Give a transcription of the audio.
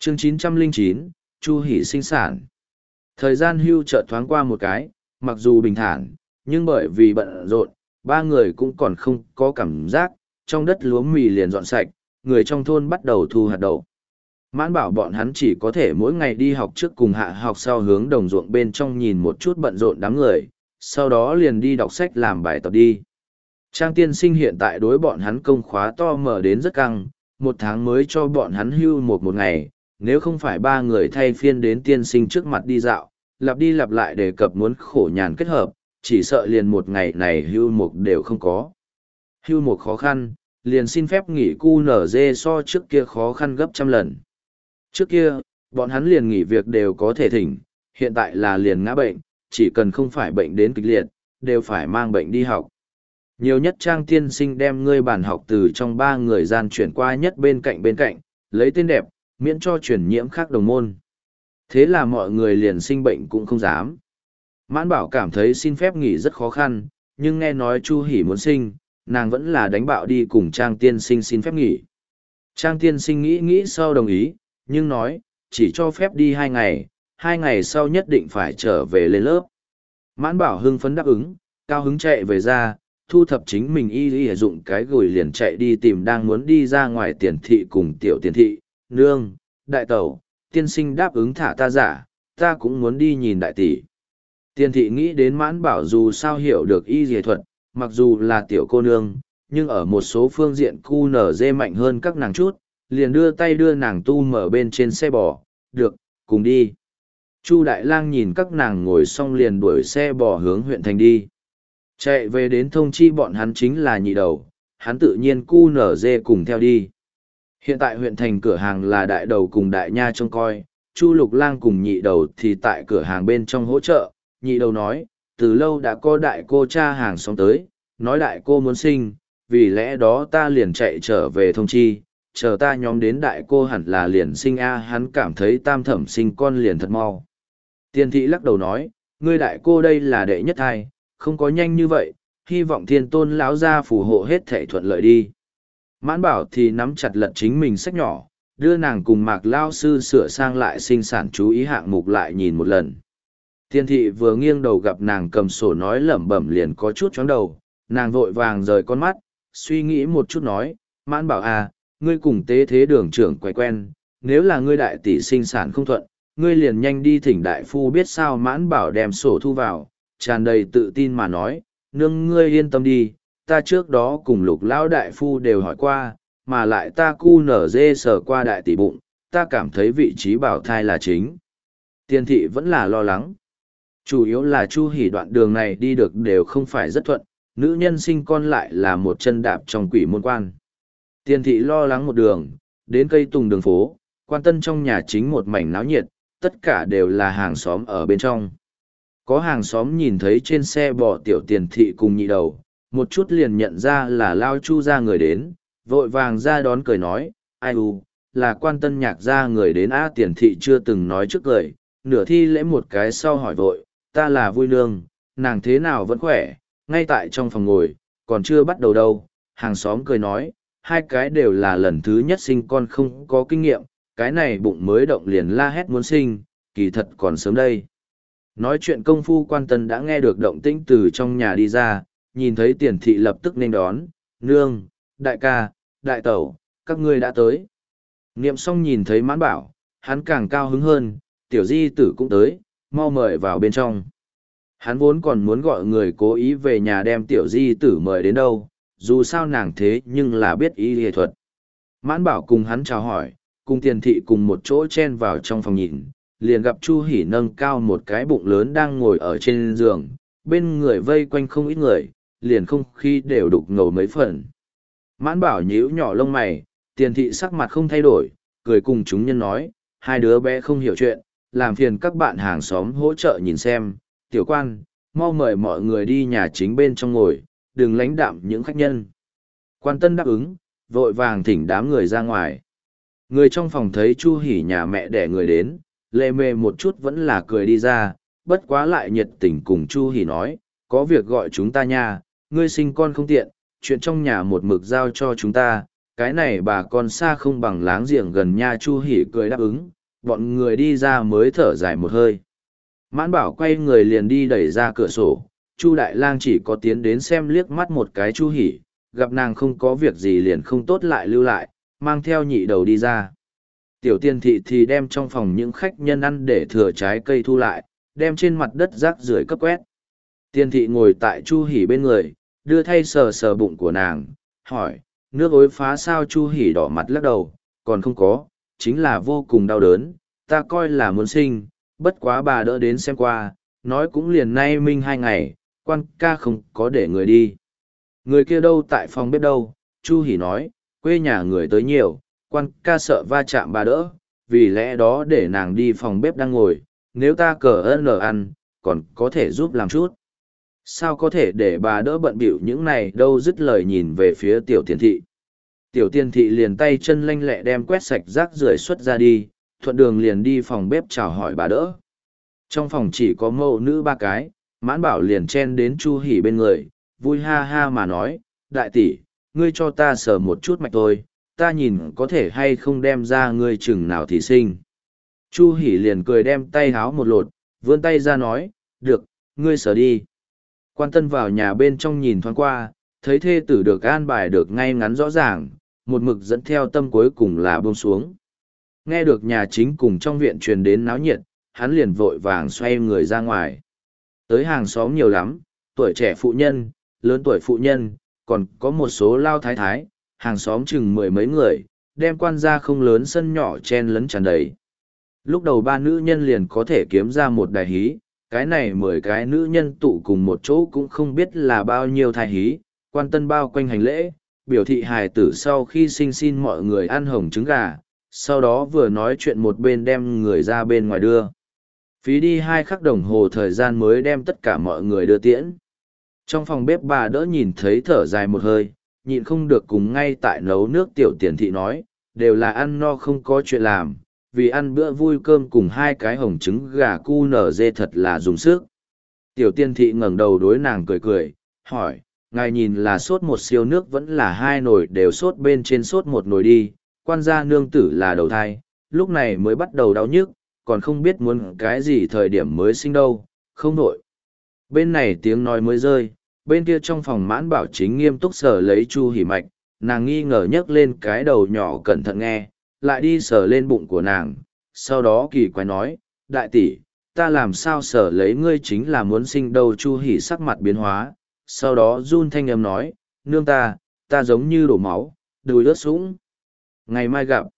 Chương 909, Chu Hỷ sinh sản. Thời gian hưu chợt thoáng qua một cái, mặc dù bình thản, nhưng bởi vì bận rộn, ba người cũng còn không có cảm giác, trong đất lúa mì liền dọn sạch, người trong thôn bắt đầu thu hạt đậu. Mãn Bảo bọn hắn chỉ có thể mỗi ngày đi học trước cùng hạ học sau hướng đồng ruộng bên trong nhìn một chút bận rộn đám người, sau đó liền đi đọc sách làm bài tập đi. Trang tiên sinh hiện tại đối bọn hắn công khóa to mở đến rất căng, một tháng mới cho bọn hắn hưu một ngày, nếu không phải ba người thay phiên đến tiên sinh trước mặt đi dạo, lặp đi lặp lại đề cập muốn khổ nhàn kết hợp, chỉ sợ liền một ngày này hưu một đều không có. Hưu một khó khăn, liền xin phép nghỉ QNZ so trước kia khó khăn gấp trăm lần. Trước kia, bọn hắn liền nghỉ việc đều có thể thỉnh, hiện tại là liền ngã bệnh, chỉ cần không phải bệnh đến kịch liệt, đều phải mang bệnh đi học. Nhiều nhất Trang tiên sinh đem ngươi bản học từ trong ba người gian chuyển qua nhất bên cạnh, lấy tên đẹp, miễn cho chuyển nhiễm khác đồng môn. Thế là mọi người liền sinh bệnh cũng không dám. Mãn Bảo cảm thấy xin phép nghỉ rất khó khăn, nhưng nghe nói Chu Hỷ muốn sinh, nàng vẫn là đánh bạo đi cùng Trang tiên sinh xin phép nghỉ. Trang tiên sinh nghĩ sau đồng ý, nhưng nói, chỉ cho phép đi 2 ngày sau nhất định phải trở về lên lớp. Mãn Bảo hưng phấn đáp ứng, cao hứng chạy về ra, thu thập chính mình y dụng cái gùi liền chạy đi tìm đang muốn đi ra ngoài Tiền thị cùng tiểu Tiền thị, nương, đại tẩu, tiên sinh đáp ứng thả ta giả, ta cũng muốn đi nhìn đại tỷ. Tiền thị nghĩ đến Mãn Bảo dù sao hiểu được y dề thuật, mặc dù là tiểu cô nương, nhưng ở một số phương diện QNZ mạnh hơn các nàng chút, liền đưa tay đưa nàng tu mở bên trên xe bò, được, cùng đi. Chu Đại Lang nhìn các nàng ngồi xong liền đuổi xe bò hướng huyện thành đi. Chạy về đến thông chi bọn hắn chính là nhị đầu, hắn tự nhiên QNZ cùng theo đi. Hiện tại huyện thành cửa hàng là đại đầu cùng đại nha trông coi, Chu Lục Lang cùng nhị đầu thì tại cửa hàng bên trong hỗ trợ. Nhị đầu nói, từ lâu đã có đại cô cha hàng xóm tới, nói đại cô muốn sinh, vì lẽ đó ta liền chạy trở về thông chi, chờ ta nhóm đến đại cô hẳn là liền sinh hắn cảm thấy tam thẩm sinh con liền thật mau. Tiền thị lắc đầu nói, ngươi đại cô đây là đệ nhất thai, không có nhanh như vậy, hy vọng thiên tôn lão gia phù hộ hết thảy thuận lợi đi. Mãn Bảo thì nắm chặt lật chính mình sách nhỏ, đưa nàng cùng Mạc Lao sư sửa sang lại sinh sản chú ý hạng mục lại nhìn một lần. Thiên thị vừa nghiêng đầu gặp nàng cầm sổ nói lẩm bẩm liền có chút chóng đầu, nàng vội vàng rời con mắt, suy nghĩ một chút nói, Mãn Bảo à, ngươi cùng tế thế đường trưởng quay quen, nếu là ngươi đại tỷ sinh sản không thuận, ngươi liền nhanh đi thỉnh đại phu biết sao. Mãn Bảo đem sổ thu vào, tràn đầy tự tin mà nói, nương ngươi yên tâm đi, ta trước đó cùng Lục lão đại phu đều hỏi qua, mà lại ta QNZ sờ qua đại tỷ bụng, ta cảm thấy vị trí bảo thai là chính. Tiền thị vẫn là lo lắng. Chủ yếu là Chu Hỷ đoạn đường này đi được đều không phải rất thuận, nữ nhân sinh con lại là một chân đạp trong quỷ môn quan. Tiền thị lo lắng một đường, đến cây tùng đường phố, quan tân trong nhà chính một mảnh náo nhiệt, tất cả đều là hàng xóm ở bên trong. Có hàng xóm nhìn thấy trên xe bò tiểu Tiền thị cùng nhị đầu, một chút liền nhận ra là Lao Chu ra người đến, vội vàng ra đón cười nói, ai là quan tân nhạc ra người đến. Tiền thị chưa từng nói trước cười, nửa thi lễ một cái sau hỏi vội, ta là Vui nương, nàng thế nào vẫn khỏe, ngay tại trong phòng ngồi, còn chưa bắt đầu đâu. Hàng xóm cười nói, hai cái đều là lần thứ nhất sinh con không có kinh nghiệm, cái này bụng mới động liền la hét muốn sinh, kỳ thật còn sớm đây. Nói chuyện công phu quan tân đã nghe được động tĩnh từ trong nhà đi ra, nhìn thấy Tiền thị lập tức nên đón, nương, đại ca, đại tẩu, các ngươi đã tới. Niệm xong nhìn thấy Mãn Bảo, hắn càng cao hứng hơn, tiểu di tử cũng tới, mau mời vào bên trong. Hắn vốn còn muốn gọi người cố ý về nhà đem tiểu di tử mời đến đâu, dù sao nàng thế nhưng là biết y y thuật. Mãn Bảo cùng hắn chào hỏi, cùng Tiền thị cùng một chỗ chen vào trong phòng nhìn, liền gặp Chu Hỷ nâng cao một cái bụng lớn đang ngồi ở trên giường, bên người vây quanh không ít người, liền không khí đều đục ngầu mấy phần. Mãn Bảo nhíu nhỏ lông mày, Tiền thị sắc mặt không thay đổi, cười cùng chúng nhân nói, hai đứa bé không hiểu chuyện, làm phiền các bạn hàng xóm hỗ trợ nhìn xem, tiểu quan, mau mời mọi người đi nhà chính bên trong ngồi, đừng lánh đạm những khách nhân. Quan tân đáp ứng, vội vàng thỉnh đám người ra ngoài. Người trong phòng thấy Chu Hỷ nhà mẹ đẻ người đến, lê mê một chút vẫn là cười đi ra, bất quá lại nhiệt tình cùng Chu Hỷ nói, có việc gọi chúng ta nha, ngươi sinh con không tiện, chuyện trong nhà một mực giao cho chúng ta, cái này bà con xa không bằng láng giềng gần nha. Chu Hỉ cười đáp ứng, bọn người đi ra mới thở dài một hơi. Mãn Bảo quay người liền đi đẩy ra cửa sổ, Chu Đại Lang chỉ có tiến đến xem liếc mắt một cái Chu Hỉ, gặp nàng không có việc gì liền không tốt lại lưu lại, mang theo nhị đầu đi ra. Tiểu Tiên Thị thì đem trong phòng những khách nhân ăn để thừa trái cây thu lại, đem trên mặt đất rác rưởi cấp quét. Tiên Thị ngồi tại Chu Hỉ bên người, đưa thay sờ sờ bụng của nàng, hỏi, nước ối phá sao? Chu Hỉ đỏ mặt lắc đầu, còn không có, chính là vô cùng đau đớn, ta coi là muốn sinh, bất quá bà đỡ đến xem qua, nói cũng liền nay minh 2 ngày, quan ca không có để người đi. Người kia đâu? Tại phòng bếp đâu? Chu Hỉ nói, quê nhà người tới nhiều, quan ca sợ va chạm bà đỡ, vì lẽ đó để nàng đi phòng bếp đang ngồi, nếu ta cờ ơn ăn, còn có thể giúp làm chút. Sao có thể để bà đỡ bận bịu những này đâu? Dứt lời nhìn về phía Tiểu Tiên Thị. Tiểu Tiên Thị liền tay chân lanh lẹ đem quét sạch rác rưởi xuất ra đi, thuận đường liền đi phòng bếp chào hỏi bà đỡ. Trong phòng chỉ có mẫu nữ 3 cái, Mãn Bảo liền chen đến Chu Hỉ bên người, vui ha ha mà nói, đại tỷ, ngươi cho ta sờ một chút mạch tôi, ta nhìn có thể hay không đem ra ngươi chừng nào thì sinh. Chu Hỉ liền cười đem tay háo một lột, vươn tay ra nói, được, ngươi sờ đi. Quan Tân vào nhà bên trong nhìn thoáng qua, thấy thê tử được an bài được ngay ngắn rõ ràng, một mực dẫn theo tâm cuối cùng là buông xuống. Nghe được nhà chính cùng trong viện truyền đến náo nhiệt, hắn liền vội vàng xoay người ra ngoài. Tới hàng xóm nhiều lắm, tuổi trẻ phụ nhân, lớn tuổi phụ nhân, còn có một số lao thái thái, hàng xóm chừng 10 mấy người, đem quan ra không lớn sân nhỏ chen lấn tràn đầy. Lúc đầu 3 nữ nhân liền có thể kiếm ra một đài hí, cái này 10 cái nữ nhân tụ cùng một chỗ cũng không biết là bao nhiêu thai hí. Quan Tân bao quanh hành lễ, biểu thị hài tử sau khi sinh xin mọi người ăn hồng trứng gà, sau đó vừa nói chuyện một bên đem người ra bên ngoài đưa. Phí đi 2 khắc đồng hồ thời gian mới đem tất cả mọi người đưa tiễn. Trong phòng bếp bà đỡ nhìn thấy thở dài một hơi, nhịn không được cùng ngay tại nấu nước. Tiểu Tiên Thị nói, đều là ăn no không có chuyện làm, vì ăn bữa vui cơm cùng 2 cái hồng trứng gà cu nở dê thật là dùng sức. Tiểu Tiên Thị ngẩng đầu đối nàng cười cười, hỏi, ngài nhìn là sốt một siêu nước vẫn là 2 nồi đều sốt? Bên trên sốt 1 nồi đi, quan gia nương tử là đầu thai, lúc này mới bắt đầu đau nhức, còn không biết muốn cái gì thời điểm mới sinh đâu, không nổi. Bên này tiếng nói mới rơi, bên kia trong phòng Mãn Bảo chính nghiêm túc sờ lấy Chu Hỉ mạch, nàng nghi ngờ nhấc lên cái đầu nhỏ cẩn thận nghe, lại đi sờ lên bụng của nàng, sau đó kỳ quái nói, đại tỷ, ta làm sao sờ lấy ngươi chính là muốn sinh đâu? Chu Hỉ sắc mặt biến hóa, sau đó run thanh âm nói, nương ta giống như đổ máu, đùi ướt sũng. Ngày mai gặp.